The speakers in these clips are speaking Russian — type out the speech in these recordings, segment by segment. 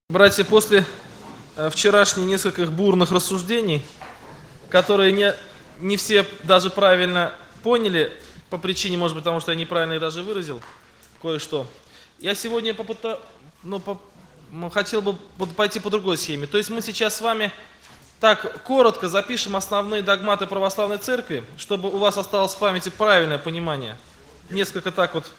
Братья, после вчерашних нескольких бурных рассуждений, которые не все даже правильно поняли, по причине, может быть, потому что я неправильно их даже выразил кое-что, я сегодня хотел бы пойти по другой схеме. То есть мы сейчас с вами так коротко запишем основные догматы православной церкви, чтобы у вас осталось в памяти правильное понимание. Несколько так вот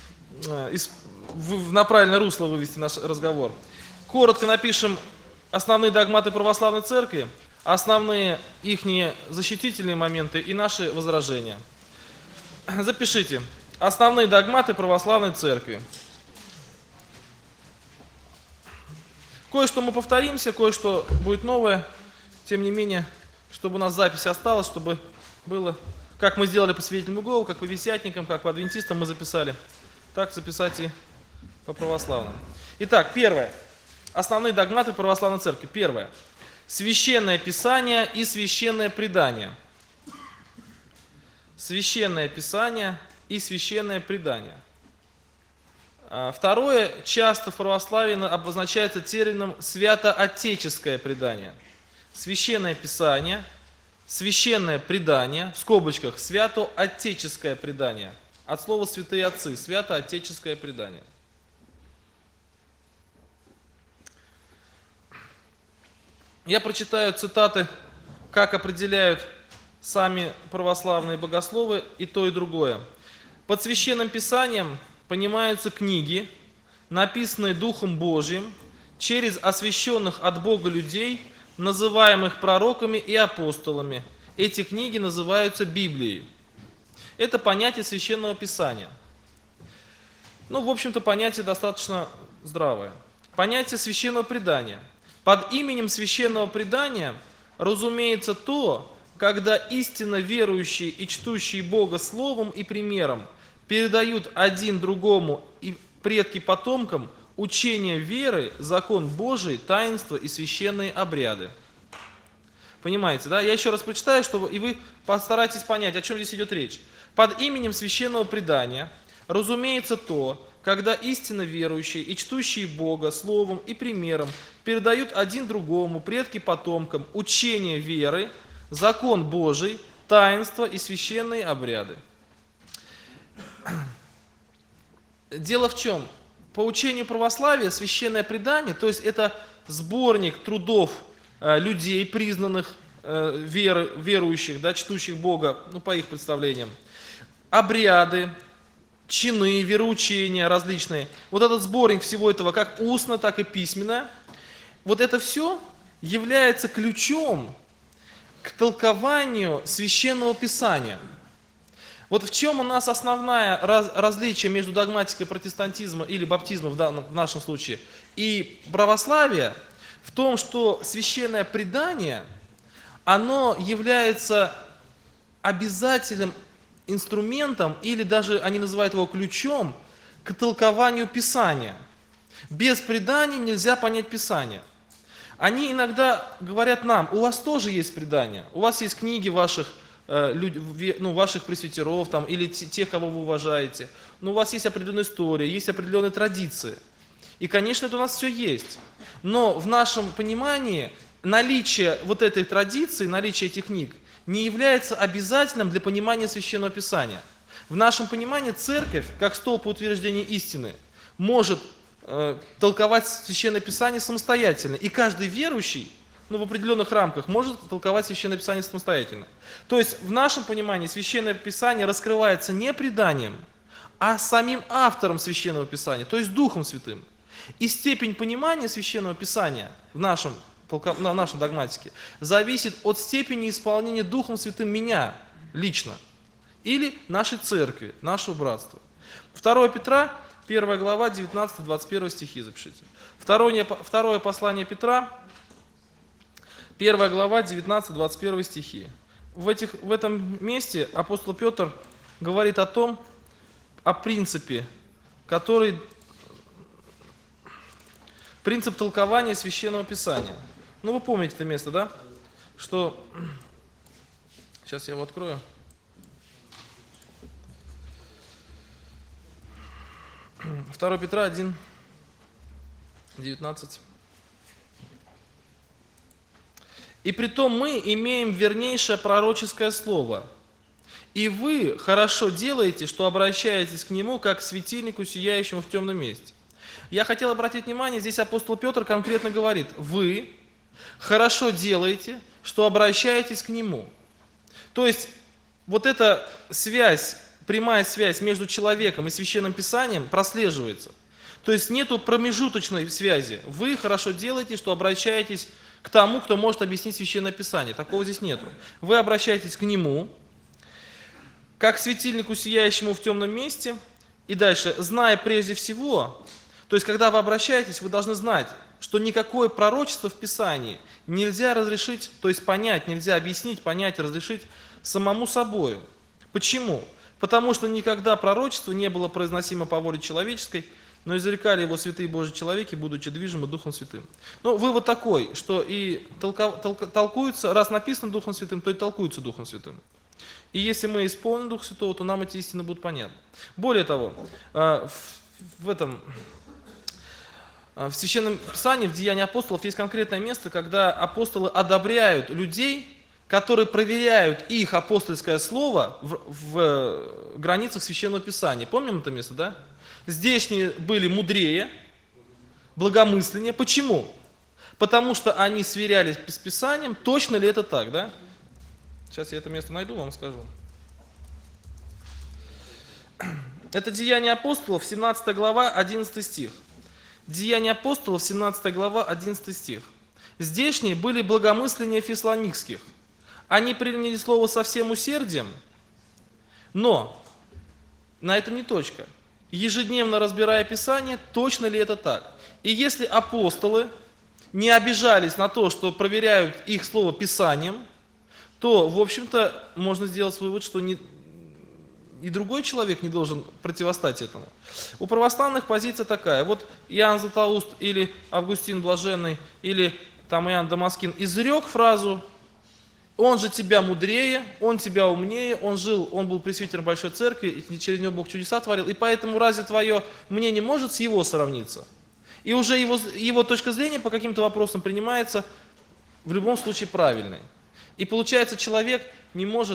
на правильное русло вывести наш разговор. Коротко напишем основные догматы православной церкви, основные ихние защитительные моменты и наши возражения. Запишите. Основные догматы православной церкви. Кое-что мы повторимся, кое-что будет новое. Тем не менее, чтобы у нас запись осталась, чтобы было, как мы сделали по свидетельному Иеговы, как по висятникам, как по адвентистам мы записали, так записать и по православным. Итак, первое. Основные догматы православной церкви. Первое. Священное Писание и священное предание. Священное Писание и священное предание. Второе. Часто в православии обозначается термином святоотеческое предание. Священное Писание, священное предание, в скобочках, святоотеческое предание. От слова святые отцы, святоотеческое предание. Я прочитаю цитаты, как определяют сами православные богословы и то, и другое. Под священным писанием понимаются книги, написанные Духом Божьим через освященных от Бога людей, называемых пророками и апостолами. Эти книги называются Библией. Это понятие священного писания. В общем-то, понятие достаточно здравое. Понятие священного предания. Под именем священного предания разумеется то, когда истинно верующие и чтущие Бога словом и примером передают один другому и предки потомкам учение веры, закон Божий, таинства и священные обряды. Понимаете, да? Я еще раз прочитаю, и вы постарайтесь понять, о чем здесь идет речь. Под именем священного предания разумеется то, когда истинно верующие и чтущие Бога словом и примером передают один другому, предки потомкам, учение веры, закон Божий, таинства и священные обряды. Дело в чем? По учению православия священное предание, то есть это сборник трудов людей, признанных верующих, да, чтущих Бога, по их представлениям, обряды, чины, вероучения различные. Вот этот сборник всего этого, как устно, так и письменно, вот это все является ключом к толкованию священного писания. Вот в чем у нас основное различие между догматикой протестантизма или баптизма в нашем случае и православия? В том, что священное предание, оно является обязательным инструментом, или даже они называют его ключом, к толкованию Писания. Без предания нельзя понять Писание. Они иногда говорят нам: у вас тоже есть предание, у вас есть книги ваших пресвитеров или тех, кого вы уважаете, но у вас есть определенная история, есть определенные традиции. И, конечно, это у нас все есть. Но в нашем понимании наличие вот этой традиции, наличие этих книг не является обязательным для понимания Священного Писания. В нашем понимании церковь, как столб утверждения истины, может толковать Священное Писание самостоятельно. И каждый верующий, в определенных рамках, может толковать Священное Писание самостоятельно. То есть в нашем понимании Священное Писание раскрывается не преданием, а самим автором Священного Писания, то есть Духом Святым. И степень понимания Священного Писания в нашей догматике зависит от степени исполнения Духом Святым меня лично или нашей церкви, нашего братства. 2 Петра, 1 глава, 19-21 стихи запишите. Второе послание Петра, 1 глава, 19-21 стихи. В этом месте апостол Петр говорит о принципе, принцип толкования Священного Писания. Вы помните это место, да? Что... Сейчас я его открою. 2 Петра 1, 19. И притом мы имеем вернейшее пророческое слово. И вы хорошо делаете, что обращаетесь к нему, как к светильнику, сияющему в темном месте. Я хотел обратить внимание, здесь апостол Петр конкретно говорит, вы хорошо делаете, что обращаетесь к нему. То есть, вот эта связь, прямая связь между человеком и Священным Писанием прослеживается. То есть, нету промежуточной связи. Вы хорошо делаете, что обращаетесь к тому, кто может объяснить Священное Писание. Такого здесь нету. Вы обращаетесь к нему, как к светильнику, сияющему в темном месте. И дальше, зная прежде всего, то есть, когда вы обращаетесь, вы должны знать, что никакое пророчество в Писании нельзя разрешить, то есть понять, нельзя объяснить, понять, разрешить самому собою. Почему? Потому что никогда пророчество не было произносимо по воле человеческой, но изрекали его святые Божьи человеки, будучи движимы Духом Святым. Но вывод такой, что и толкуется, раз написано Духом Святым, то и толкуется Духом Святым. И если мы исполним Духа Святого, то нам эти истины будут понятны. Более того, в Священном Писании, в Деянии апостолов, есть конкретное место, когда апостолы одобряют людей, которые проверяют их апостольское слово в границах Священного Писания. Помним это место, да? Здешние были мудрее, благомысленнее. Почему? Потому что они сверялись с Писанием, точно ли это так, да? Сейчас я это место найду, вам скажу. Это Деяния апостолов, 17 глава, 11 стих. Деяния апостолов, 17 глава, 11 стих. Здешние были благомысленнее фессалоникских. Они приняли слово со всем усердием, но на этом не точка. Ежедневно разбирая Писание, точно ли это так. И если апостолы не обижались на то, что проверяют их слово Писанием, то, в общем-то, можно сделать вывод, что и другой человек не должен противостать этому. У православных позиция такая. Вот Иоанн Златоуст или Августин Блаженный, или там Иоанн Дамаскин изрек фразу: «Он же тебя мудрее, он тебя умнее, он был пресвитером Большой Церкви, и через него Бог чудеса творил, и поэтому разве твое мнение может с его сравниться?» И уже его точка зрения по каким-то вопросам принимается в любом случае правильной. И получается, человек не может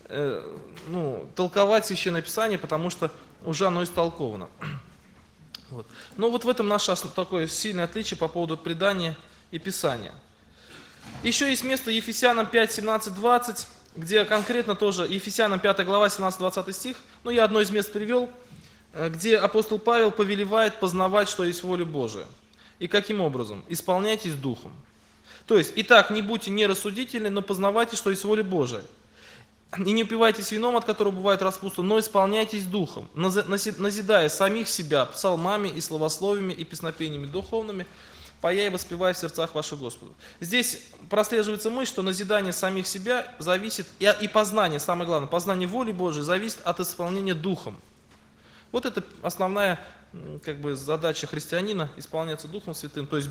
толковать Священное Писание, потому что уже оно истолковано. Вот. Но вот в этом наше такое сильное отличие по поводу предания и Писания. Еще есть место Ефесянам 5, 17, 20, где конкретно тоже, Ефесянам 5 глава, 17-20 стих, я одно из мест привел, где апостол Павел повелевает познавать, что есть воля Божия. И каким образом? Исполняйтесь Духом. То есть, итак, не будьте нерассудительны, но познавайте, что есть воля Божия. И не упивайтесь вином, от которого бывает распутство, но исполняйтесь Духом, назидая самих себя псалмами и словословиями и песнопениями духовными, поя и воспевая в сердцах ваших Господу. Здесь прослеживается мысль, что назидание самих себя зависит, и познание, самое главное, познание воли Божией зависит от исполнения Духом. Вот это основная задача христианина, исполняться Духом Святым, то есть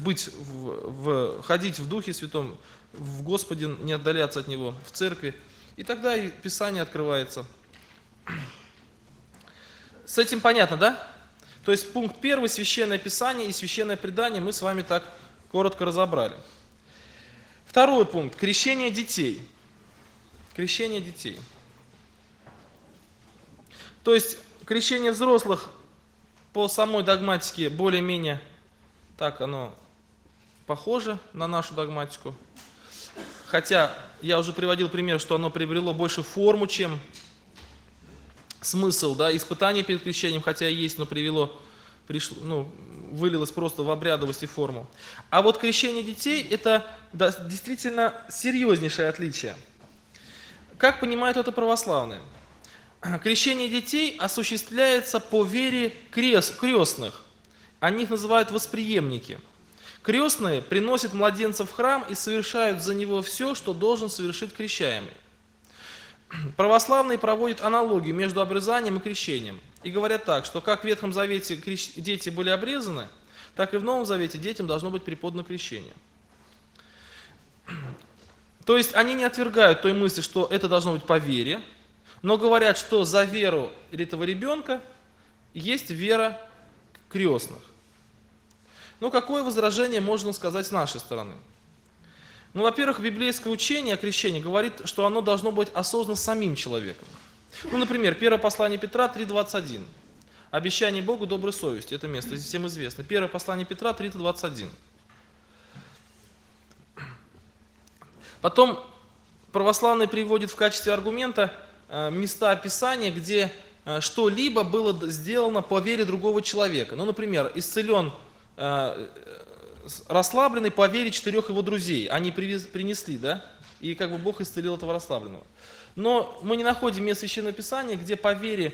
ходить в Духе Святом, в Господе, не отдаляться от Него, в церкви. И тогда и Писание открывается. С этим понятно, да? То есть пункт 1, Священное Писание и Священное предание мы с вами так коротко разобрали. Второй пункт, крещение детей. Крещение детей. То есть крещение взрослых по самой догматике более-менее так оно похоже на нашу догматику. Хотя я уже приводил пример, что оно приобрело больше форму, чем смысл, да, испытание перед крещением, хотя и есть, но вылилось просто в обрядовость и форму. А вот крещение детей – это действительно серьезнейшее отличие. Как понимают это православные? Крещение детей осуществляется по вере крестных. Они их называют восприемники. Крестные приносят младенца в храм и совершают за него все, что должен совершить крещаемый. Православные проводят аналогию между обрезанием и крещением. И говорят так, что как в Ветхом Завете дети были обрезаны, так и в Новом Завете детям должно быть преподано крещение. То есть они не отвергают той мысли, что это должно быть по вере, но говорят, что за веру этого ребенка есть вера крестных. Какое возражение можно сказать с нашей стороны? Ну, во-первых, библейское учение о крещении говорит, что оно должно быть осознано самим человеком. Ну, например, первое послание Петра 3:21. Обещание Богу доброй совести. Это место всем известно. Первое послание Петра 3:21. Потом православные приводят в качестве аргумента места Писания, где что-либо было сделано по вере другого человека. Ну, например, исцелен расслабленный по вере 4 его друзей. Они принесли, да? И как бы Бог исцелил этого расслабленного. Но мы не находим места Священного Писания, где по вере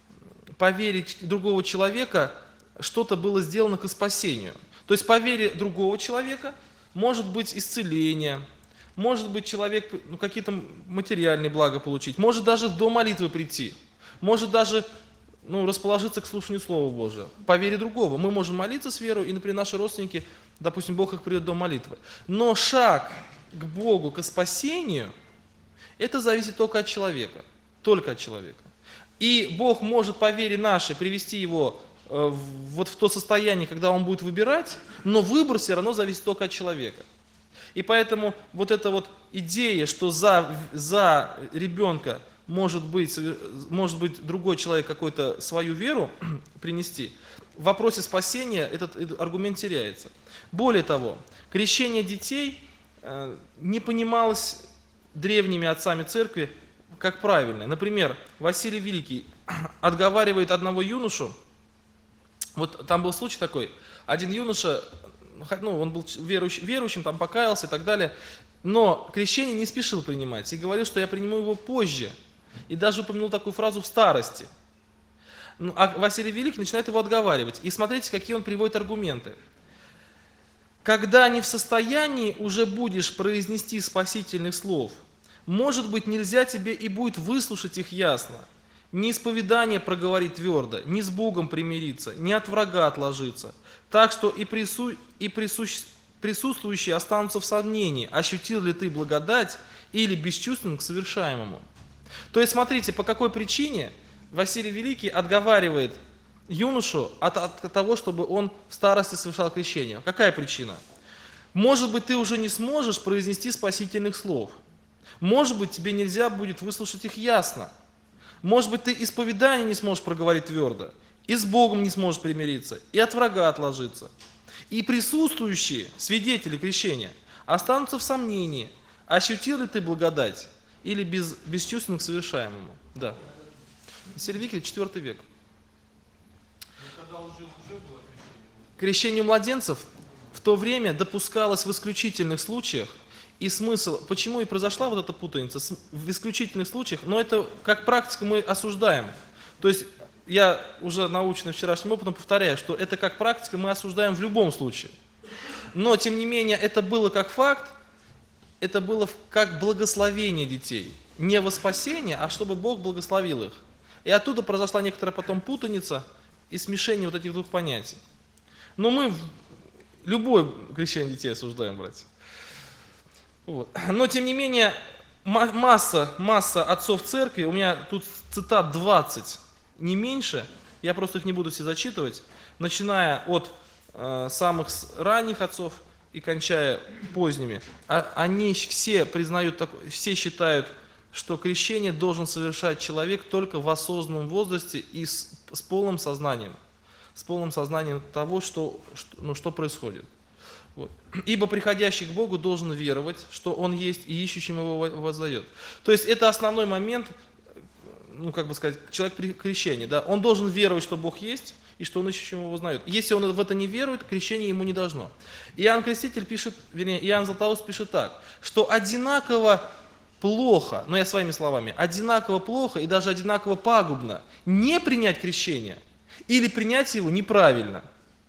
другого человека что-то было сделано к спасению. То есть по вере другого человека может быть исцеление, может быть человек какие-то материальные блага получить, может даже до молитвы прийти, может даже расположиться к слушанию Слова Божия. По вере другого. Мы можем молиться с верой, и, например, наши родственники, допустим, Бог их приведет до молитвы. Но шаг к Богу, к спасению, это зависит только от человека. Только от человека. И Бог может по вере нашей привести его вот в то состояние, когда он будет выбирать, но выбор все равно зависит только от человека. И поэтому вот эта вот идея, что за ребенка может быть другой человек какую-то свою веру принести, в вопросе спасения этот аргумент теряется. Более того, крещение детей не понималось древними отцами церкви как правильное. Например, Василий Великий отговаривает одного юношу, вот там был случай такой, один юноша, он был верующим, там покаялся и так далее, но крещение не спешил принимать и говорил, что я приму его позже. И даже упомянул такую фразу в старости. А Василий Великий начинает его отговаривать. И смотрите, какие он приводит аргументы. Когда не в состоянии уже будешь произнести спасительных слов, может быть, нельзя тебе и будет выслушать их ясно. Не исповедание проговорить твердо, не с Богом примириться, не от врага отложиться. Так что и присутствующие останутся в сомнении, ощутил ли ты благодать или бесчувственным к совершаемому. То есть, смотрите, по какой причине Василий Великий отговаривает юношу от того, чтобы он в старости совершал крещение. Какая причина? Может быть, ты уже не сможешь произнести спасительных слов. Может быть, тебе нельзя будет выслушать их ясно. Может быть, ты исповедание не сможешь проговорить твердо, и с Богом не сможешь примириться, и от врага отложиться. И присутствующие свидетели крещения останутся в сомнении, ощутил ли ты благодать или бесчувственным к совершаемому. Да. Василий Великий, 4 век. Крещение младенцев в то время допускалось в исключительных случаях, и смысл, почему и произошла вот эта путаница, в исключительных случаях, но это как практика мы осуждаем. То есть я уже наученный вчерашним опытом повторяю, что это как практика мы осуждаем в любом случае. Но тем не менее это было как факт, это было как благословение детей. Не во спасение, а чтобы Бог благословил их. И оттуда произошла некоторая потом путаница и смешение вот этих двух понятий. Но мы любое крещение детей осуждаем, братья. Вот. Но тем не менее, масса отцов церкви, у меня тут цитат 20, не меньше, я просто их не буду все зачитывать, начиная от самых ранних отцов и кончая поздними, они все признают, все считают, что крещение должен совершать человек только в осознанном возрасте и с полным сознанием того, что происходит. Вот. Ибо приходящий к Богу должен веровать, что Он есть, и ищущим Его воздает. То есть это основной момент, человек при крещении. Да? Он должен веровать, что Бог есть, и что Он ищущим Его воздает. Если он в это не верует, крещение ему не должно. Иоанн Креститель пишет, Иоанн Златоуст пишет так, что одинаково плохо, но я своими словами, одинаково плохо и даже одинаково пагубно не принять крещение или принять его неправильно.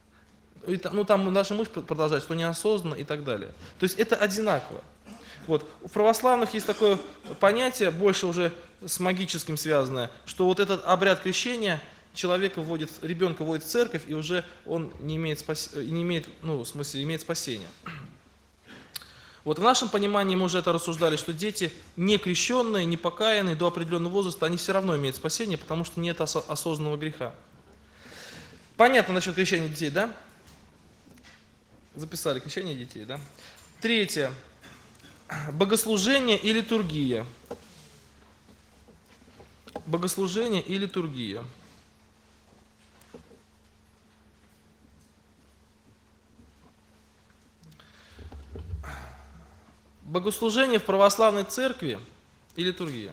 Там наша мысль продолжает, что неосознанно и так далее. То есть это одинаково. Вот. У православных есть такое понятие, больше уже с магическим связанное, что вот этот обряд крещения ребенка вводит в церковь, и уже он имеет спасение. Вот в нашем понимании мы уже это рассуждали, что дети не крещенные, не покаянные до определенного возраста, они все равно имеют спасение, потому что нет осознанного греха. Понятно насчет крещения детей, да? Записали крещение детей, да? Третье. Богослужение и литургия. Богослужение и литургия. Богослужение в православной церкви и литургия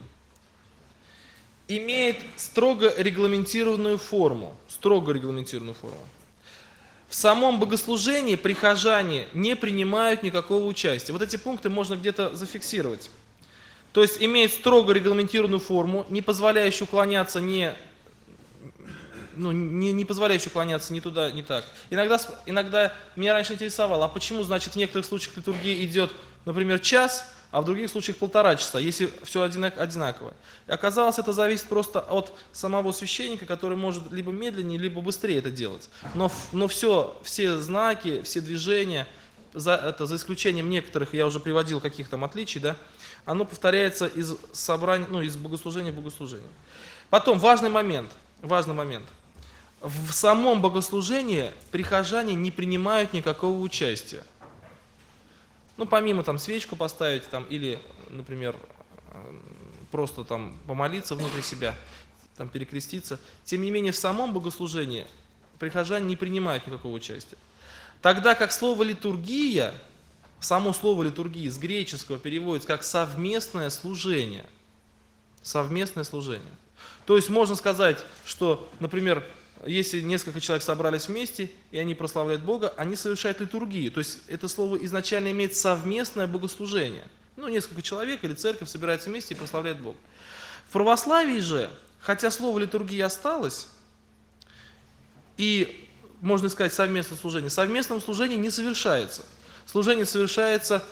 имеет строго регламентированную форму. Строго регламентированную форму. В самом богослужении прихожане не принимают никакого участия. Вот эти пункты можно где-то зафиксировать. То есть имеет строго регламентированную форму, не позволяющую уклоняться не позволяющую уклоняться ни туда, ни так. Иногда меня раньше интересовало, а почему, значит, в некоторых случаях литургия идет, например, час, а в других случаях 1,5 часа, если все одинаково. И оказалось, это зависит просто от самого священника, который может либо медленнее, либо быстрее это делать. Но все знаки, все движения, за исключением некоторых, я уже приводил каких там отличий, да, оно повторяется из собрания, из богослужения в богослужение. Потом важный момент. В самом богослужении прихожане не принимают никакого участия. Помимо там свечку поставить там, или, например, просто там помолиться внутри себя, там перекреститься. Тем не менее, в самом богослужении прихожане не принимают никакого участия. Тогда как слово литургия, само слово литургия с греческого переводится как совместное служение. Совместное служение. То есть можно сказать, что, например, если несколько человек собрались вместе, и они прославляют Бога, они совершают литургию. То есть это слово изначально имеет совместное богослужение. Несколько человек или церковь собирается вместе и прославляет Бога. В православии же, хотя слово литургия осталось, и, можно сказать, совместное служение, совместное служение не совершается. Служение совершается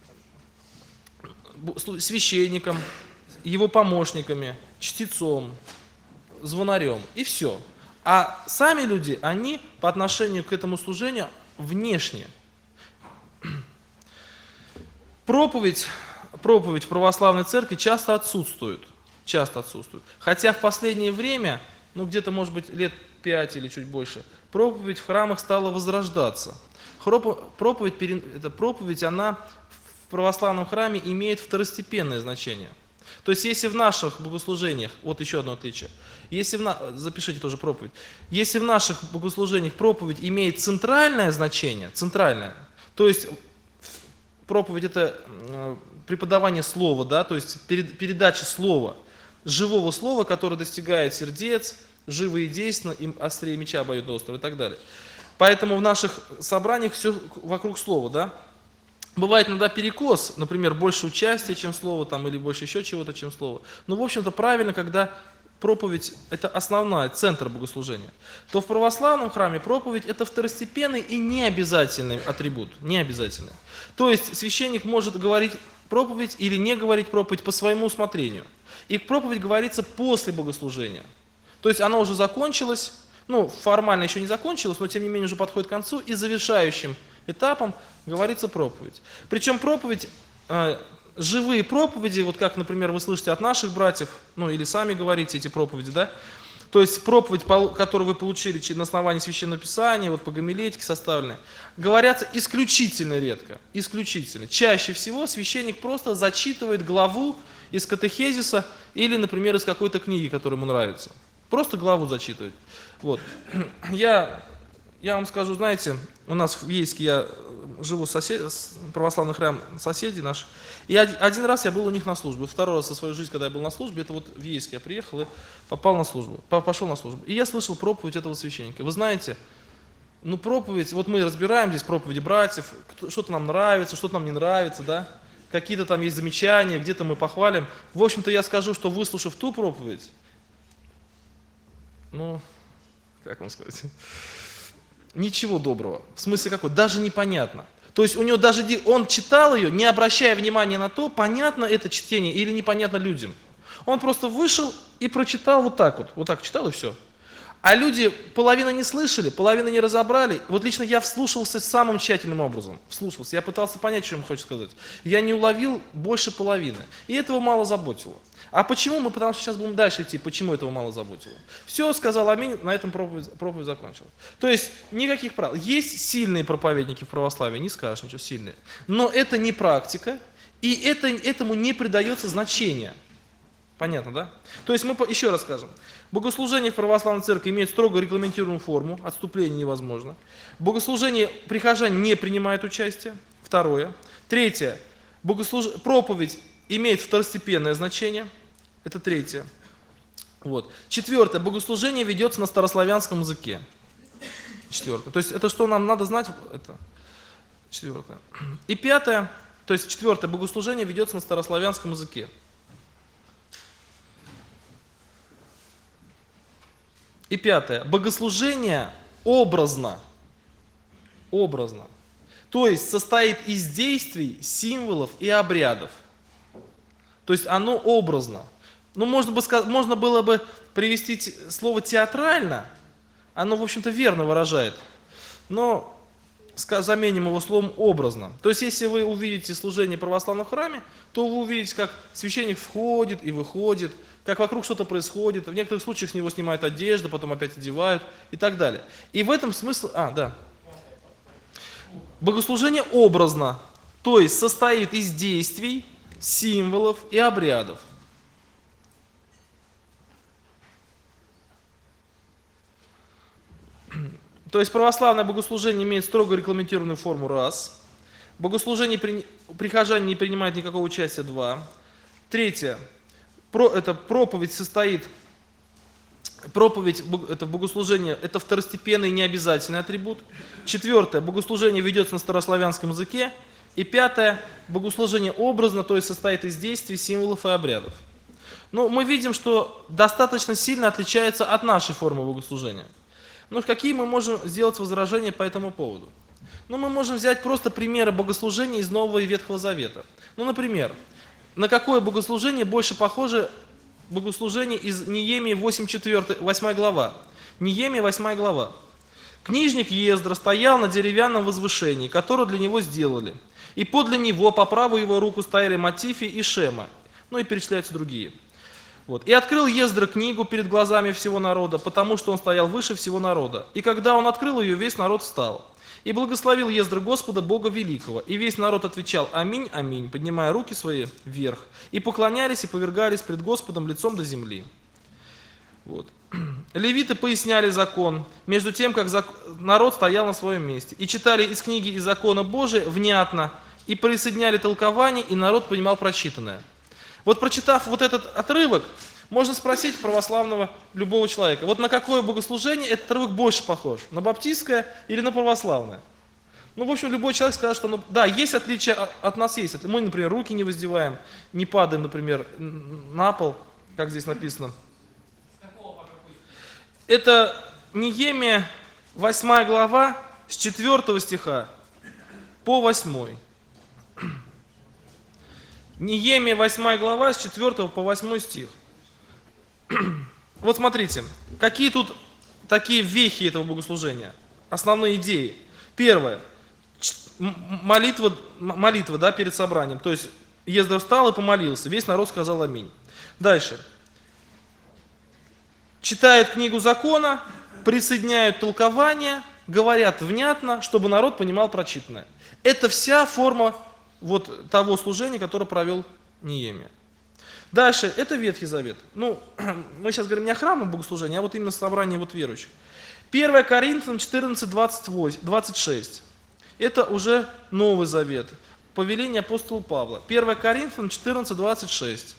священником, его помощниками, чтецом, звонарем, и все. А сами люди, они по отношению к этому служению внешне. Проповедь в православной церкви часто отсутствует. Хотя в последнее время, где-то, может быть, лет 5 или чуть больше, проповедь в храмах стала возрождаться. Проповедь, она в православном храме имеет второстепенное значение. То есть, если в наших богослужениях, вот еще одно отличие, запишите тоже проповедь, если в наших богослужениях проповедь имеет центральное значение, то есть проповедь это преподавание слова, да, то есть передача слова, живого слова, которое достигает сердец, живо и действенно, им острее меча обоюдоострого и так далее. Поэтому в наших собраниях все вокруг слова, да. Бывает иногда перекос, например, больше участия, чем слово, или больше еще чего-то, чем слово. Но, в общем-то, правильно, когда проповедь – это основная, центр богослужения. То в православном храме проповедь – это второстепенный и необязательный атрибут, необязательный. То есть священник может говорить проповедь или не говорить проповедь по своему усмотрению. И проповедь говорится после богослужения. То есть она уже закончилась, формально еще не закончилась, но тем не менее уже подходит к концу, и завершающим этапом говорится проповедь. Причем проповедь, живые проповеди, вот как, например, вы слышите от наших братьев, или сами говорите эти проповеди, да, то есть проповедь, которую вы получили на основании Священного Писания, по гомилетике составленной, говорятся исключительно редко, исключительно. Чаще всего священник просто зачитывает главу из катехезиса или, например, из какой-то книги, которая ему нравится. Просто главу зачитывает. Я вам скажу, знаете, у нас в Ейске я живу православный храм соседей наших, и один раз я был у них на службе, второй раз за свою жизнь, когда я был на службе, это в Ейске я приехал и пошел на службу. И я слышал проповедь этого священника. Вы знаете, проповедь, мы разбираем здесь проповеди братьев, что-то нам нравится, что-то нам не нравится, да, какие-то там есть замечания, где-то мы похвалим. В общем-то, я скажу, что выслушав ту проповедь, как вам сказать, ничего доброго. В смысле какой? Даже непонятно. То есть у него он читал ее, не обращая внимания на то, понятно это чтение или непонятно людям. Он просто вышел и прочитал вот так читал и все. А люди половину не слышали, половину не разобрали. Лично я вслушивался самым тщательным образом. Я пытался понять, что он хочет сказать. Я не уловил больше половины. И этого мало заботило. А почему? Потому что сейчас будем дальше идти, почему этого мало заботило. Все, сказал аминь, на этом проповедь закончилась. То есть никаких правил. Есть сильные проповедники в православии, не скажешь ничего, сильные. Но это не практика, И этому не придается значения. Понятно, да? То есть мы еще раз скажем. Богослужение в православной церкви имеет строго регламентированную форму, отступление невозможно. Богослужение прихожане не принимают участие. Второе. Третье. Проповедь имеет второстепенное значение. Это третье. Вот. Четвертое. Богослужение ведется на старославянском языке. Четвертое. То есть это что нам надо знать? Это четвертое. И пятое. То есть четвертое. Богослужение ведется на старославянском языке. И пятое. Богослужение образно. Образно. То есть состоит из действий, символов и обрядов. То есть оно образно. Ну, можно было бы привести слово театрально. Оно, в общем-то, верно выражает. Но заменим его словом образно. То есть если вы увидите служение православного храме, то вы увидите, как священник входит и выходит, как вокруг что-то происходит. В некоторых случаях с него снимают одежду, потом опять одевают и так далее. И в этом смысл... да. Богослужение образно, то есть состоит из действий, символов и обрядов. То есть православное богослужение имеет строго регламентированную форму, раз. Богослужение прихожане не принимают никакого участия, два. Третье. Проповедь это богослужение, это второстепенный необязательный атрибут. Четвертое. Богослужение ведется на старославянском языке. И пятое. Богослужение образно, то есть состоит из действий, символов и обрядов. Но мы видим, что достаточно сильно отличается от нашей формы богослужения. Ну, какие мы можем сделать возражения по этому поводу? Ну, мы можем взять просто примеры богослужения из Нового и Ветхого Завета. Ну, например, на какое богослужение больше похоже богослужение из Неемии 8 глава? Неемия 8 глава. Книжник Ездра стоял на деревянном возвышении, которое для него сделали. И подле него, по правую его руку, стояли Матифи и Шема. Ну и перечисляются другие. Вот. И открыл Ездра книгу перед глазами всего народа, потому что он стоял выше всего народа. И когда он открыл ее, весь народ встал. И благословил Ездра Господа, Бога Великого. И весь народ отвечал: аминь, аминь, поднимая руки свои вверх. И поклонялись и повергались пред Господом лицом до земли. Вот. Левиты поясняли закон, между тем, как народ стоял на своем месте. И читали из книги и закона Божия внятно, и присоединяли толкование, и народ понимал прочитанное. Вот прочитав вот этот отрывок, можно спросить православного любого человека: вот на какое богослужение этот отрывок больше похож? На баптистское или на православное? Ну, в общем, любой человек скажет, что да, есть отличия, от нас есть. Мы, например, руки не воздеваем, не падаем, например, на пол, как здесь написано. Это Неемия 8 глава с 4 стиха по 8. Неемия 8 глава с 4 по 8 стих. Вот смотрите, какие тут такие вехи этого богослужения, основные идеи. Первое. Молитва, да, перед собранием. То есть Ездра встал и помолился, весь народ сказал аминь. Дальше. Читают книгу закона, присоединяют толкование, говорят внятно, чтобы народ понимал прочитанное. Это вся форма вот того служения, которое провел Неемия. Дальше, это Ветхий Завет. Ну, мы сейчас говорим не о храмовом богослужении, а вот именно собрании вот верующих. 1 Коринфянам 14, 26. Это уже Новый Завет. Повеление апостола Павла. 1 Коринфянам 14, 26.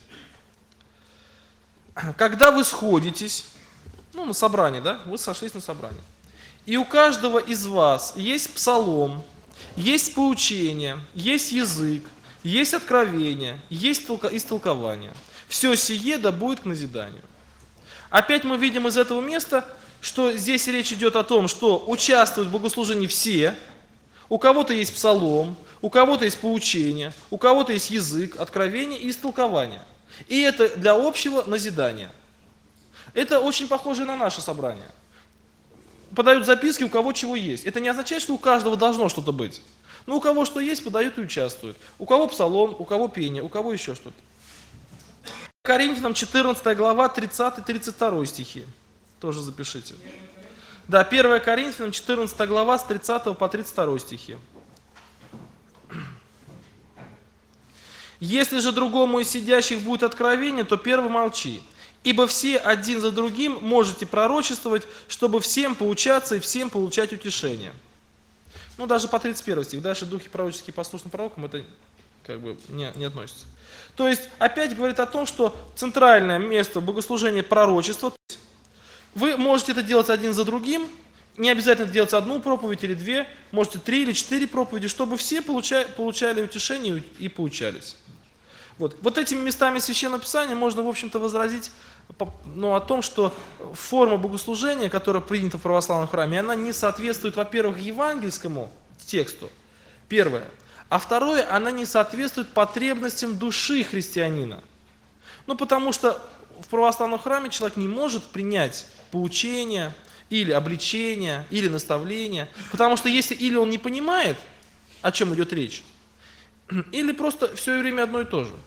Когда вы сходитесь, ну, на собрании, да, вы сошлись на собрании, и у каждого из вас есть псалом, есть поучение, есть язык, есть откровение, есть истолкование. Все сие да будет к назиданию. Опять мы видим из этого места, что здесь речь идет о том, что участвуют в богослужении все, у кого-то есть псалом, у кого-то есть поучение, у кого-то есть язык, откровение и истолкование. И это для общего назидания. Это очень похоже на наше собрание. Подают записки, у кого чего есть. Это не означает, что у каждого должно что-то быть. Но у кого что есть, подают и участвуют. У кого псалом, у кого пение, у кого еще что-то. Коринфянам 14 глава, 30-32 стихи. Тоже запишите. Да, 1 Коринфянам 14 глава с 30 по 32 стихи. Если же другому из сидящих будет откровение, то первый молчи. Ибо все один за другим можете пророчествовать, чтобы всем поучаться и всем получать утешение. Ну, даже по 31 стих. Дальше духи пророческие послушны пророкам, это как бы не относится. То есть, опять говорит о том, что центральное место богослужения пророчества. Вы можете это делать один за другим, не обязательно делать одну проповедь или две, можете 3 или 4 проповеди, чтобы все получали утешение и поучались. Вот этими местами Священного Писания можно, в общем-то, возразить о том, что форма богослужения, которая принята в православном храме, она не соответствует, во-первых, евангельскому тексту, первое, а второе, она не соответствует потребностям души христианина. Потому что в православном храме человек не может принять поучение, или обличение, или наставление, потому что если или он не понимает, о чем идет речь, или просто все время одно и то же.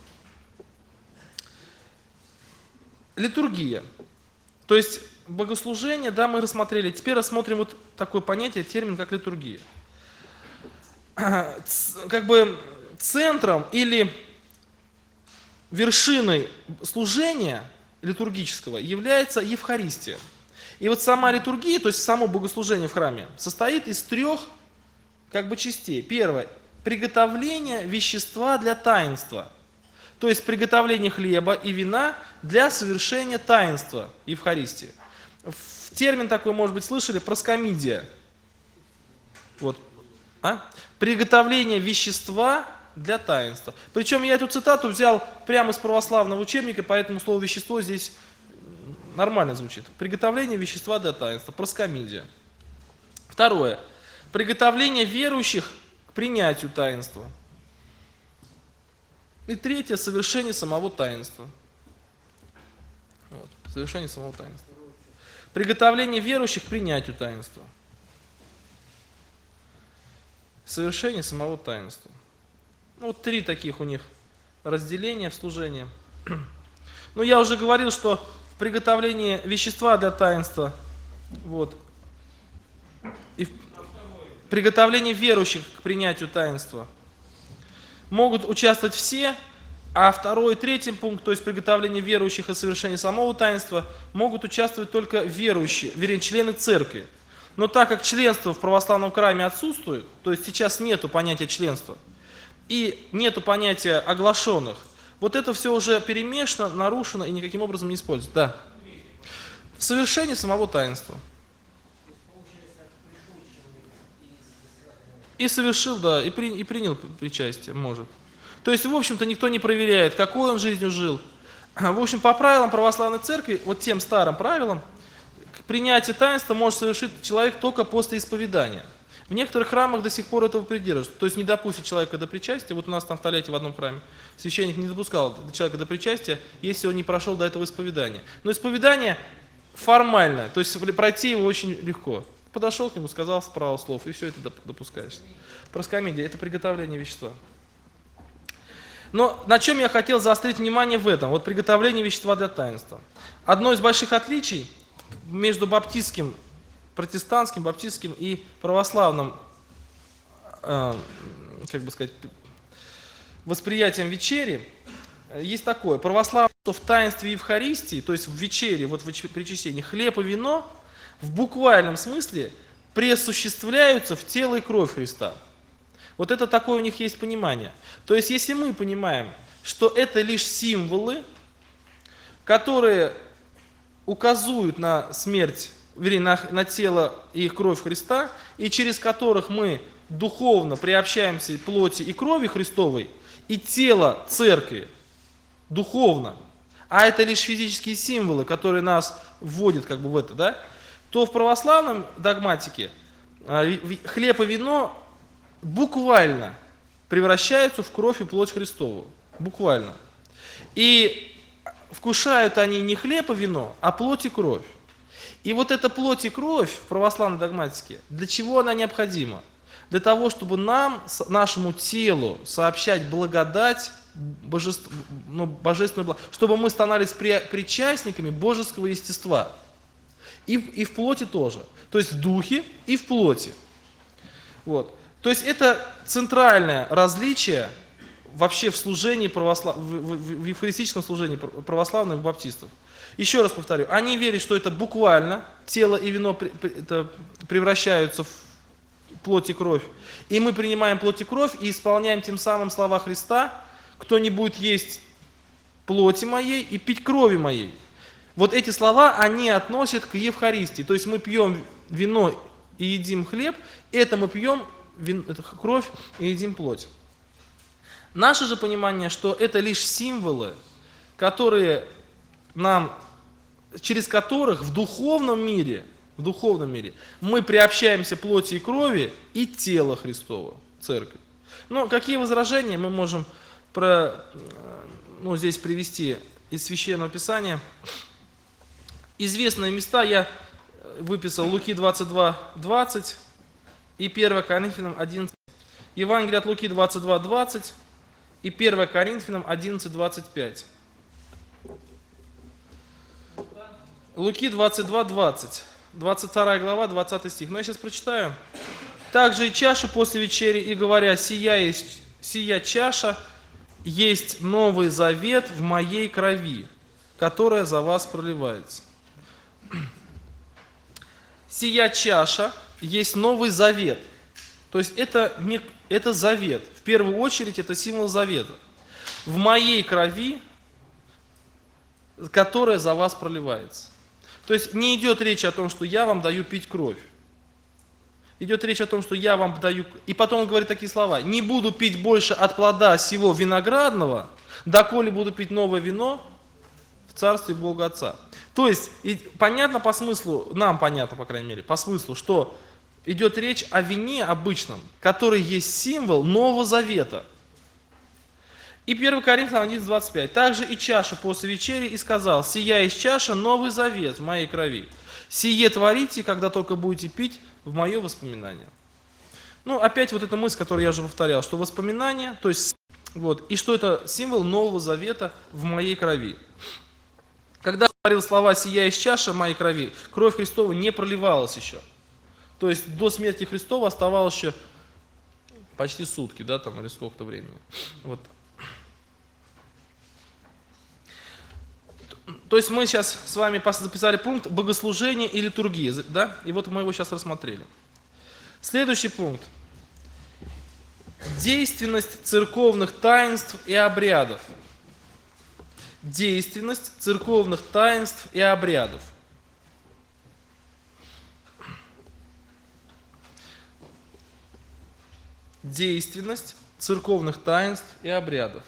Литургия. То есть богослужение, да, мы рассмотрели. Теперь рассмотрим вот такое понятие, термин, как литургия. Как бы центром или вершиной служения литургического является Евхаристия. И вот сама литургия, то есть само богослужение в храме, состоит из 3 как бы частей. Первое – приготовление вещества для таинства. То есть приготовление хлеба и вина для совершения таинства Евхаристии. Термин такой, может быть, слышали, проскомидия. Приготовление вещества для таинства. Причем я эту цитату взял прямо из православного учебника, поэтому слово «вещество» здесь нормально звучит. Приготовление вещества для таинства, проскомидия. Второе. Приготовление верующих к принятию таинства. И третье, совершение самого таинства. Совершение самого таинства. Приготовление верующих к принятию таинства. Совершение самого таинства. 3 таких у них разделения в служении. Я уже говорил, что приготовление вещества для таинства, и приготовление верующих к принятию таинства могут участвовать все, а 2 и 3 пункт, то есть приготовление верующих и совершение самого таинства, могут участвовать только верующие, вернее, члены церкви. Но так как членство в православном храме отсутствует, то есть сейчас нету понятия членства, и нету понятия оглашенных, это все уже перемешано, нарушено и никаким образом не используется. Да. В совершении самого таинства. И совершил, да, и принял причастие, может. То есть, в общем-то, никто не проверяет, какой он жизнью жил. В общем, по правилам православной церкви, тем старым правилам, принятие таинства может совершить человек только после исповедания. В некоторых храмах до сих пор этого придерживаются. То есть не допустит человека до причастия. У нас там в Тольятти в одном храме священник не допускал человека до причастия, если он не прошел до этого исповедания. Но исповедание формальное, то есть пройти его очень легко. Подошел к нему, сказал пару слов, и все это допускаешь. Проскомидия – это приготовление вещества. Но на чем я хотел заострить внимание в этом? Приготовление вещества для таинства. Одно из больших отличий между баптистским, протестантским, баптистским и православным, восприятием вечери есть такое. Православное, что в таинстве Евхаристии, то есть в вечере, в причащении, хлеб и вино в буквальном смысле пресуществляются в тело и кровь Христа. Это такое у них есть понимание. То есть если мы понимаем, что это лишь символы, которые указывают на смерть, вернее, на тело и кровь Христа, и через которых мы духовно приобщаемся к плоти и крови Христовой, и тело церкви духовно, а это лишь физические символы, которые нас вводят в это, да, то в православном догматике хлеб и вино буквально превращаются в кровь и плоть Христову. Буквально. И вкушают они не хлеб и вино, а плоть и кровь. И эта плоть и кровь в православной догматике, для чего она необходима? Для того, чтобы нашему телу сообщать благодать, божественную благодать, чтобы мы становились причастниками божеского естества. И в плоти тоже. То есть в духе и в плоти. То есть это центральное различие вообще в служении в евхаристическом служении православных баптистов. Еще раз повторю, они верят, что это буквально тело и вино превращаются в плоть и кровь. И мы принимаем плоть и кровь и исполняем тем самым слова Христа: кто не будет есть плоти моей и пить крови моей. Вот эти слова, они относят к Евхаристии. То есть мы пьем вино и едим хлеб, это мы пьем кровь и едим плоть. Наше же понимание, что это лишь символы, через которых в духовном мире мы приобщаемся плоти и крови и тела Христова, Церковь. Но какие возражения мы можем здесь привести из Священного Писания? Известные места я выписал: Луки 22:20 и 1 Коринфянам 11. Евангелие от Луки 22:20 и 1 Коринфянам 11:25. Луки 22:20, 22 глава, 20 стих. Но я сейчас прочитаю. «Также и чашу после вечери, и говоря, сия чаша есть новый завет в моей крови, которая за вас проливается». Сия чаша есть новый завет. То есть это завет. В первую очередь это символ завета. В моей крови, которая за вас проливается. То есть не идет речь о том, что я вам даю пить кровь. Идет речь о том, что я вам даю... И потом он говорит такие слова: «Не буду пить больше от плода сего виноградного, доколе буду пить новое вино в царстве Бога Отца». То есть понятно по смыслу, нам понятно, по крайней мере, по смыслу, что идет речь о вине обычном, который есть символ Нового Завета. И 1 Коринфянам 11:25. «Также и чашу после вечери, и сказал: сия есть чаша, новый завет в моей крови. Сие творите, когда только будете пить, в мое воспоминание». Ну, опять вот эта мысль, которую я уже повторял, что воспоминание, то есть, и что это символ Нового Завета в моей крови. Когда говорил слова «сия есть чаша в моей крови», кровь Христова не проливалась еще. То есть до смерти Христова оставалось еще почти сутки, или сколько-то времени. То есть мы сейчас с вами записали пункт богослужения и литургии, да? И вот мы его сейчас рассмотрели. Следующий пункт. Действенность церковных таинств и обрядов. Действенность церковных таинств и обрядов. Действенность церковных таинств и обрядов.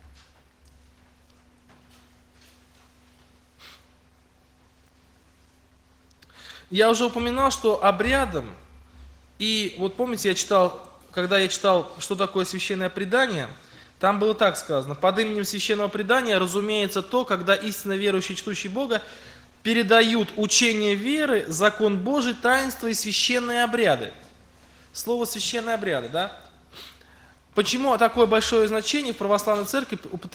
Я уже упоминал, что обрядом, и вот помните, когда я читал, что такое священное предание, там было так сказано: под именем священного предания разумеется то, когда истинно верующие, чтущие Бога, передают учение веры, закон Божий, таинства и священные обряды. Слово «священные обряды», да? Почему такое большое значение в православной церкви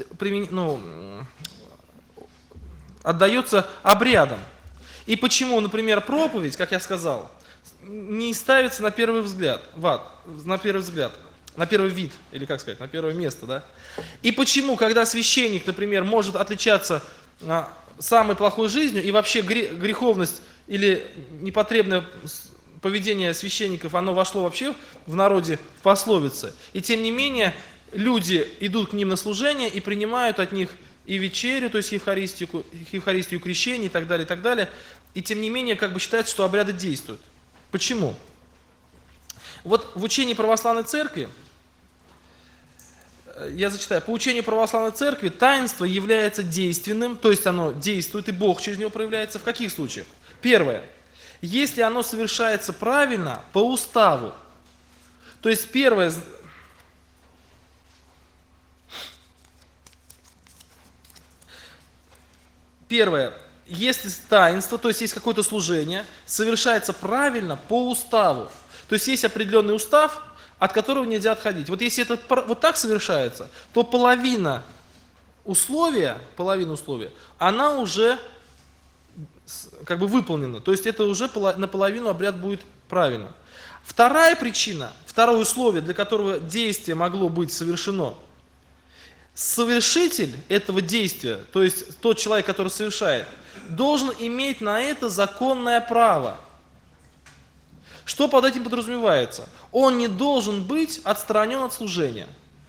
отдается обрядам? И почему, например, проповедь, как я сказал, не ставится на первый взгляд, на первый вид, или как сказать, на первое место, да? И почему, когда священник, например, может отличаться самой плохой жизнью, и вообще греховность или непотребное поведение священников, оно вошло вообще в народе в пословицы, и тем не менее люди идут к ним на служение и принимают от них и вечерю, то есть Евхаристию, крещение и так далее, и тем не менее считается, что обряды действуют. Почему? Вот в учении православной церкви, я зачитаю, по учению православной церкви таинство является действенным, то есть оно действует, и Бог через него проявляется. В каких случаях? Первое. Если оно совершается правильно, по уставу. То есть первое, если таинство, то есть есть какое-то служение, совершается правильно по уставу. То есть есть определенный устав, от которого нельзя отходить. Вот если это вот так совершается, то половина условия, она уже выполнена. То есть это уже наполовину обряд будет правильно. Вторая причина, второе условие, для которого действие могло быть совершено, совершитель этого действия, то есть тот человек, который совершает, должен иметь на это законное право. Что под этим подразумевается? Он не должен быть отстранен от служения.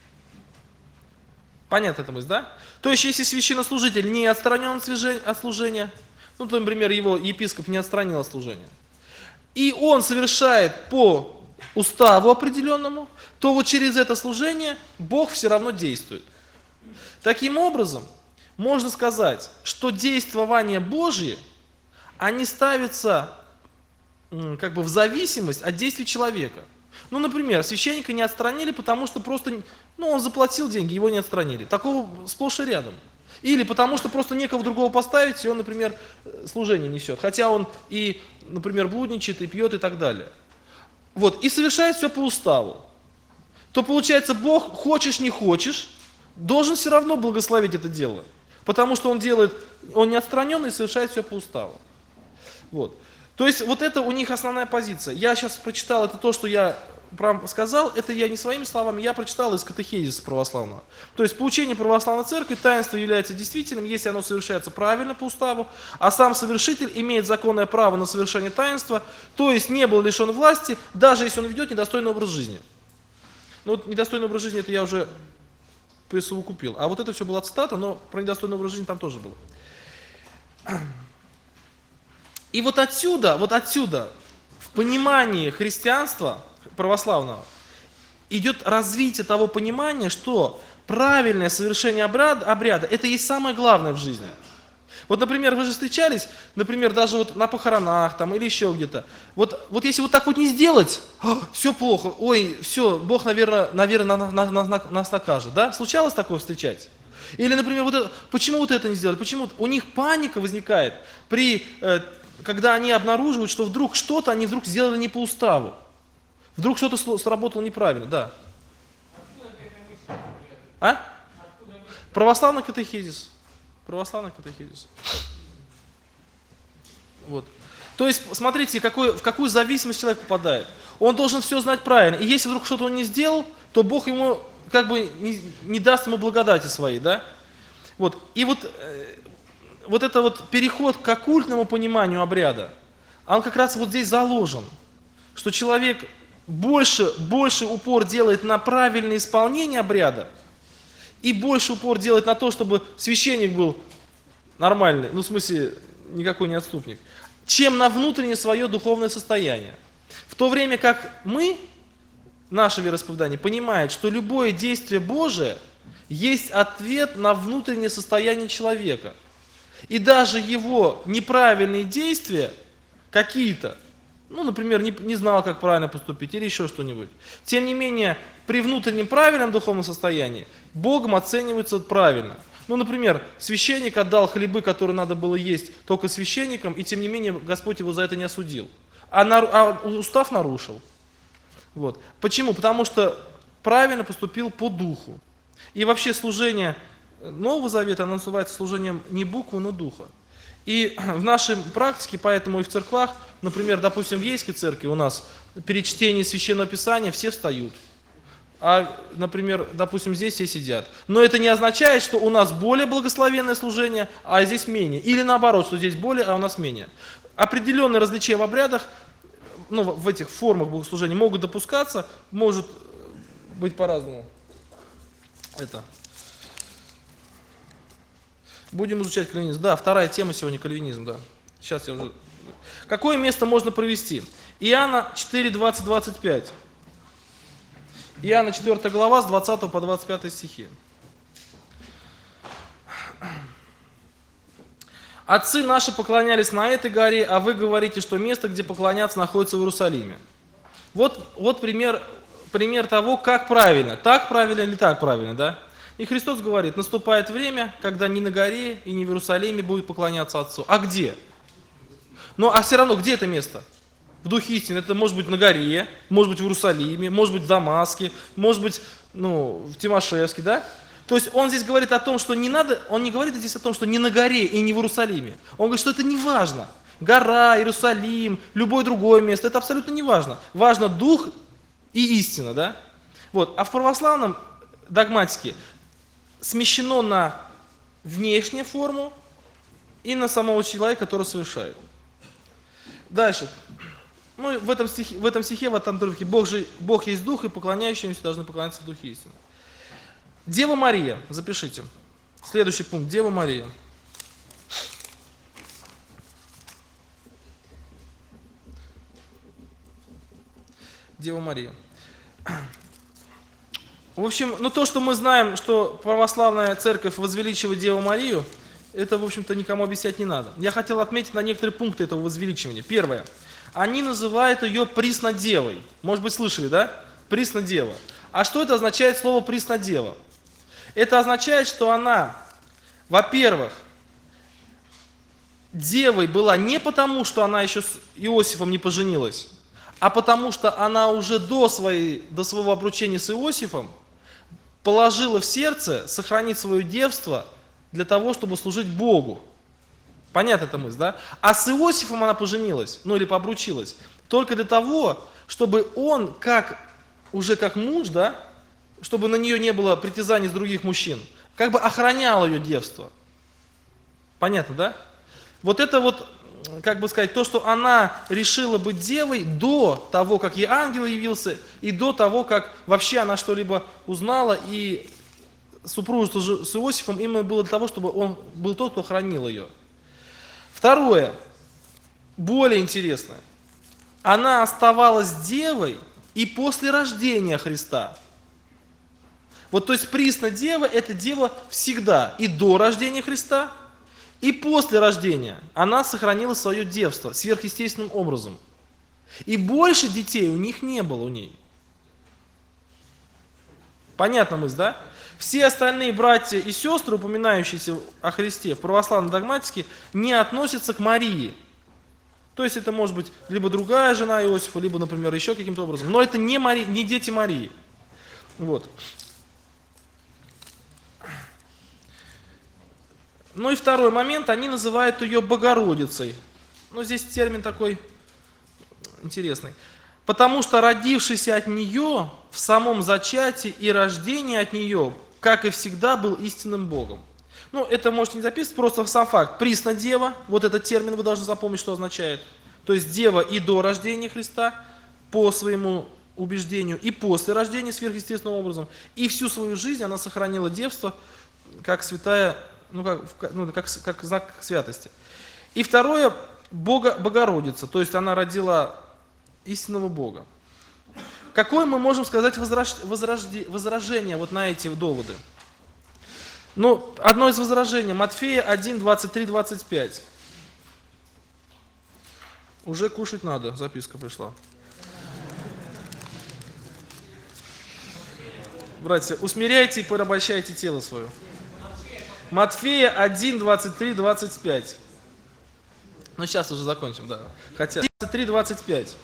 Понятно эта мысль, да? То есть, если священнослужитель не отстранен от служения, ну, то, например, его епископ не отстранил от служения, и он совершает по уставу определенному, то вот через это служение Бог все равно действует. Таким образом, можно сказать, что действования Божьи, они ставятся как бы в зависимость от действий человека. Ну, например, священника не отстранили, потому что просто, он заплатил деньги, его не отстранили. Такого сплошь и рядом. Или потому что просто некого другого поставить, и он, например, служение несет. Хотя он и, например, блудничает, и пьет, и так далее. Вот, и совершает все по уставу. То получается, Бог, хочешь не хочешь, должен все равно благословить это дело. Потому что он не отстраненный и совершает все по уставу. Вот. То есть вот это у них основная позиция. Я сейчас прочитал, это то, что я сказал, это я не своими словами, я прочитал из катехизиса православного. То есть по учению православной церкви таинство является действительным, если оно совершается правильно по уставу, а сам совершитель имеет законное право на совершение таинства, то есть не был лишен власти, даже если он ведет недостойный образ жизни. Ну вот недостойный образ жизни, это я уже присовокупил. А вот это все была цитата, но про недостойный образ жизни там тоже было. И вот отсюда, в понимании христианства православного, идет развитие того понимания, что правильное совершение обряда, это и есть самое главное в жизни. Вот, например, вы же встречались, например, даже вот на похоронах там, или еще где-то. Вот если вот так вот не сделать, все плохо, ой, все, Бог, наверное, нас накажет. Да? Случалось такое встречать? Или, например, почему вот это не сделали? Почему у них паника возникает, когда они обнаруживают, что вдруг что-то они вдруг сделали не по уставу. Вдруг что-то сработало неправильно, да. А? Православный катехизис. Вот. То есть, смотрите, в какую зависимость человек попадает. Он должен все знать правильно. И если вдруг что-то он не сделал, то Бог ему как бы не даст ему благодати своей, да? Вот. И вот это вот переход к оккультному пониманию обряда, он как раз вот здесь заложен, что человек больше упор делает на правильное исполнение обряда и больше упор делает на то, чтобы священник был нормальный, в смысле, никакой не отступник, чем на внутреннее свое духовное состояние. В то время как наше вероисповедание, понимает, что любое действие Божие есть ответ на внутреннее состояние человека. И даже его неправильные действия какие-то, например, не знал, как правильно поступить или еще что-нибудь. Тем не менее, при внутреннем правильном духовном состоянии Богом оценивается правильно. Например, священник отдал хлебы, которые надо было есть только священникам, и тем не менее Господь его за это не осудил. А устав нарушил. Вот. Почему? Потому что правильно поступил по духу. И вообще служение Нового Завета, оно называется служением не буквы, но духа. И в нашей практике, поэтому и в церквах, например, допустим, в Ейской церкви у нас перед чтением Священного Писания все встают. А, например, допустим, здесь все сидят. Но это не означает, что у нас более благословенное служение, а здесь менее. Или наоборот, что здесь более, а у нас менее. Определенные различия в обрядах, в этих формах богослужения могут допускаться, может быть по-разному. Будем изучать кальвинизм. Да, вторая тема сегодня кальвинизм, да. Сейчас я уже... Какое место можно провести? Иоанна 4, 20, 25. Иоанна 4 глава с 20 по 25 стихи. Отцы наши поклонялись на этой горе, а вы говорите, что место, где поклоняться, находится в Иерусалиме. Вот пример того, как правильно. Так правильно или так правильно, да? И Христос говорит, наступает время, когда ни на горе и ни в Иерусалиме будет поклоняться Отцу. А где? А все равно, где это место? В Духе истины. Это может быть на горе, может быть в Иерусалиме, может быть в Дамаске, может быть в Тимашевске, да? То есть он здесь говорит о том, что не надо, он не говорит здесь о том, что не на горе и не в Иерусалиме. Он говорит, что это не важно. Гора, Иерусалим, любое другое место, это абсолютно не важно. Важно Дух и истина, да? Вот. А в православном догматике смещено на внешнюю форму и на самого человека, который совершает. Дальше. Ну, в этом стихе, в этом отрывке, Бог есть Дух, и поклоняющиеся должны поклоняться в Духе истины. Дева Мария, запишите. Следующий пункт, Дева Мария. Дева Мария. В общем, ну то, что мы знаем, что православная церковь возвеличивает Деву Марию, это, в общем-то, никому объяснять не надо. Я хотел отметить на некоторые пункты этого возвеличивания. Первое. Они называют ее Приснодевой. Может быть, слышали, да? Приснодева. А что это означает слово Приснодева? Это означает, что она, во-первых, девой была не потому, что она еще с Иосифом не поженилась, а потому что она уже до своего обручения с Иосифом положила в сердце сохранить свое девство для того, чтобы служить Богу. Понятна эта мысль, да? А с Иосифом она поженилась, ну или пообручилась, только для того, чтобы он, уже как муж, да, чтобы на нее не было притязаний с других мужчин, как бы охранял ее девство. Понятно, да? Вот это вот, как бы сказать, то, что она решила быть девой до того, как ей ангел явился, и до того, как вообще она что-либо узнала, и супружество с Иосифом именно было для того, чтобы он был тот, кто хранил ее. Второе, более интересное. Она оставалась девой и после рождения Христа. Вот, то есть Приснодева – это дева всегда, и до рождения Христа, и после рождения она сохранила свое девство сверхъестественным образом. И больше детей у них не было у ней. Понятна мысль, да? Все остальные братья и сестры, упоминающиеся о Христе в православной догматике, не относятся к Марии. То есть это может быть либо другая жена Иосифа, либо, например, еще каким-то образом. Но это не дети Марии. Вот. Ну и второй момент, они называют ее Богородицей. Ну здесь термин такой интересный. Потому что родившийся от нее в самом зачатии и рождении от нее, как и всегда, был истинным Богом. Ну, это можете не записывать, просто сам факт. Приснодева, вот этот термин вы должны запомнить, что означает. То есть дева и до рождения Христа, по своему убеждению, и после рождения сверхъестественным образом. И всю свою жизнь она сохранила девство, как святая, как знак святости. И второе, Богородица, то есть она родила истинного Бога. Какое мы можем сказать возражение вот на эти доводы? Ну, одно из возражений, Матфея 1, 23, 25. Уже кушать надо, записка пришла. Братья, усмиряйте и порабощайте тело свое. Матфея 1, 23, 25. Ну, сейчас уже закончим, да. Хотя 23, 25.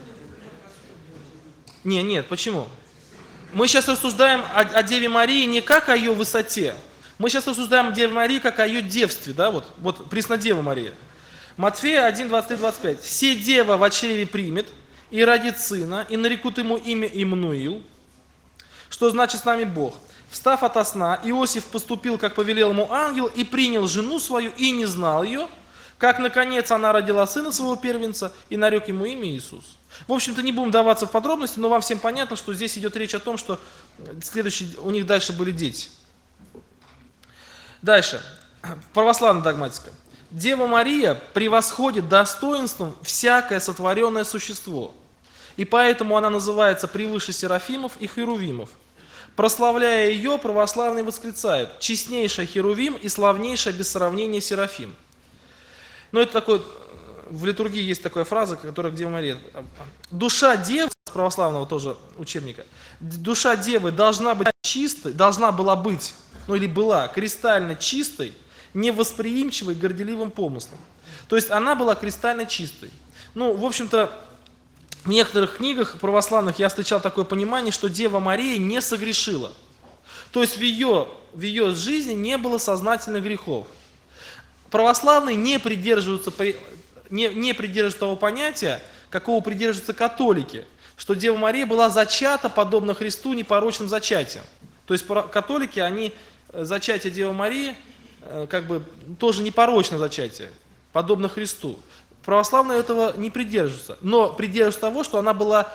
Нет, почему? Мы сейчас рассуждаем о Деве Марии не как о ее высоте. Мы сейчас рассуждаем о Деве Марии как о ее девстве, да, вот Преснодева Мария. Матфея 1, 23, 25. «Се дева во чреве примет, и родит сына, и нарекут ему имя Иммануил», что значит «с нами Бог». «Встав ото сна, Иосиф поступил, как повелел ему ангел, и принял жену свою, и не знал ее, как, наконец, она родила сына своего первенца, и нарек ему имя Иисус». В общем-то, не будем даваться в подробности, но вам всем понятно, что здесь идет речь о том, что у них дальше были дети. Дальше. Православная догматика. Дева Мария превосходит достоинством всякое сотворенное существо, и поэтому она называется превыше серафимов и херувимов. Прославляя ее, православные восклицают: «Честнейшая херувим и славнейшая без сравнения серафим». Но это такой, в литургии есть такая фраза, которая к Деве Марии. Душа девы, с православного тоже учебника, душа девы должна быть чистой, должна была быть, ну или была, кристально чистой, невосприимчивой к горделивым помыслам. То есть она была кристально чистой. Ну, в общем-то, в некоторых книгах православных я встречал такое понимание, что Дева Мария не согрешила. То есть в ее жизни не было сознательных грехов. Православные не придерживаются того понятия, какого придерживаются католики, что Дева Мария была зачата, подобно Христу, непорочным зачатием. То есть католики, они зачатие Девы Марии, как бы тоже непорочное зачатие, подобно Христу. Православные этого не придерживаются, но придерживаются того, что она была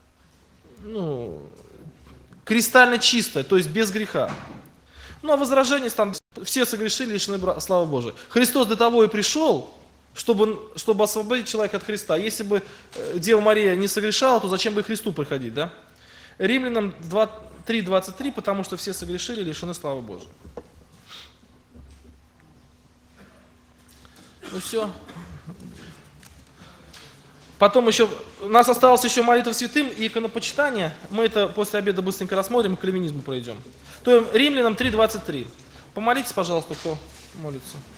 кристально чистая, то есть без греха. Ну а возражение, там все согрешили, лишены славы Божией. Христос для того и пришел, чтобы освободить человека от Христа. Если бы Дева Мария не согрешала, то зачем бы и Христу приходить, да? Римлянам 3:23, потому что все согрешили, лишены славы Божией. Ну все. Потом еще, у нас осталось еще молитва святым и иконопочитание. Мы это после обеда быстренько рассмотрим, к кальвинизму пройдем. То есть Римлянам 3:23. Помолитесь, пожалуйста, кто молится.